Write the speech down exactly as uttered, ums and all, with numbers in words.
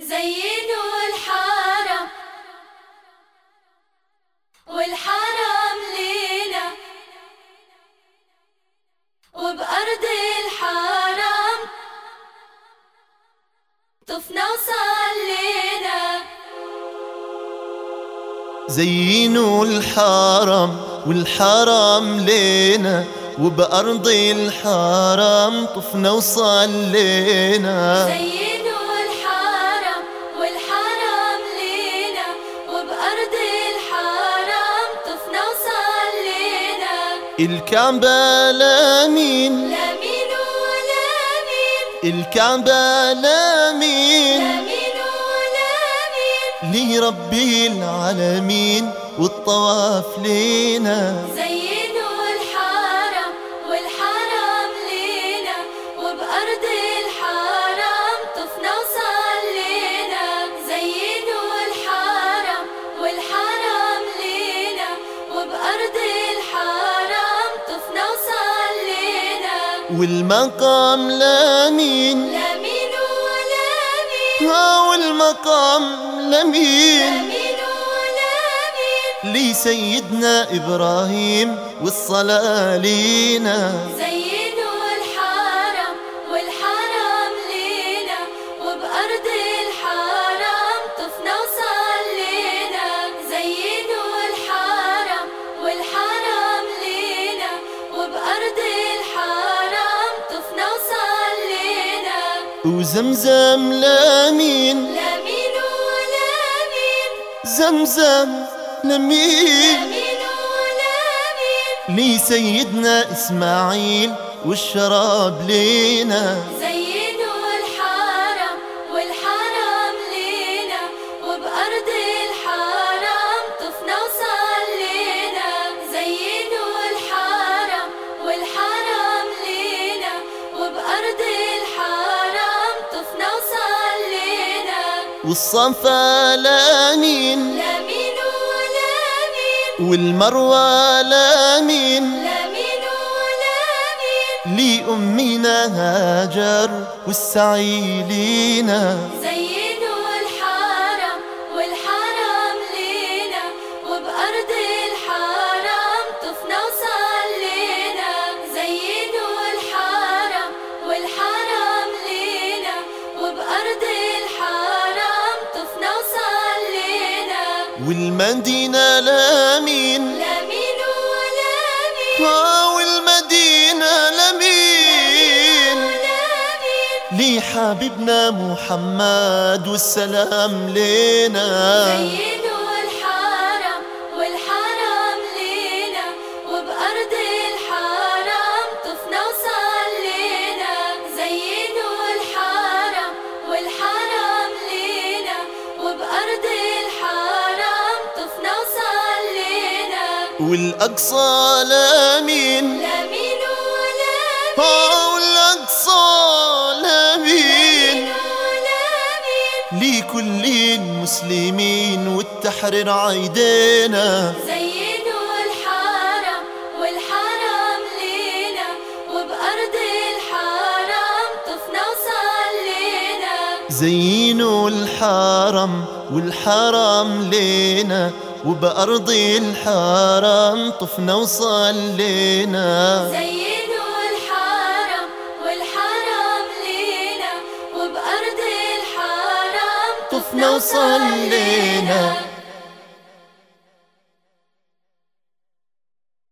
زينوا الحرم والحرم لينا، وبأرض الحرم طفنا وصلينا. زينوا الحرم والحرم لينا، وبأرض الحرم طفنا وصلينا. زينوا الحرم والحرم لينا، وبأرض الحرم طفنا وصلينا. الكعبة لمين لمين ولمين، الكعبة لمين لمين ولمين، لرب العالمين والطواف لينا. زينوا الحرم والحرم لينا، وبأرض الحرم طفنا وصلينا. زينوا الحرم والحرم لينا، وبأرض الحرم طفنا وصلينا. والمقام لمين لمين ولمين، ها والمقام لمين لمين ولمين، لسيدنا إبراهيم والصلاة لينا. زينوا الحرم والحرم لينا، وبأرض الحرم طفنا وصلينا. زينوا الحرم والحرم لينا، وبأرض الحرم طفنا وصلينا. وزمزم لمين لمين ولمين، زمزم لمين لمين ولمين، لسيدنا إسماعيل والشراب لينا. زينوا الحرم والحرم لينا، وبأرض الحرم طفنا وصلينا. زينوا الحرم والحرم لينا، وبأرض الحرم طفنا وصلينا. والصفا لمين لمين ولمين، والمروة لمين لمين ولمين، لأمنا هاجر والسعي لينا. زينوا الحرم والحرم لينا، وبأرض الحرم طفنا وصلينا. زينوا الحرم والحرم لينا، وبأرض الحرم طفنا وصلينا. والمدينة لمين لمين ولمين، ها والمدينة لمين ولمين، لحبيبنا محمد والسلام لينا. زينوا الحرم والحرم لينا، وبأرض الحرم طفنا وصلينا. زينوا الحرم والحرم لينا، وبأرض الحرم طفنا وصلينا. والأقصى لمين لمين ولمين، ها والأقصى لمين لمين ولمين، لكل المسلمين والتحرير عيدينا. زينوا الحرم والحرم لينا، وبأرض الحرم طفنا وصلينا. زينوا الحرم والحرم لينا، وبأرض الحرم طفنا وصلينا. زينوا الحرم والحرم لينا، وبأرض الحرم طفنا وصلينا.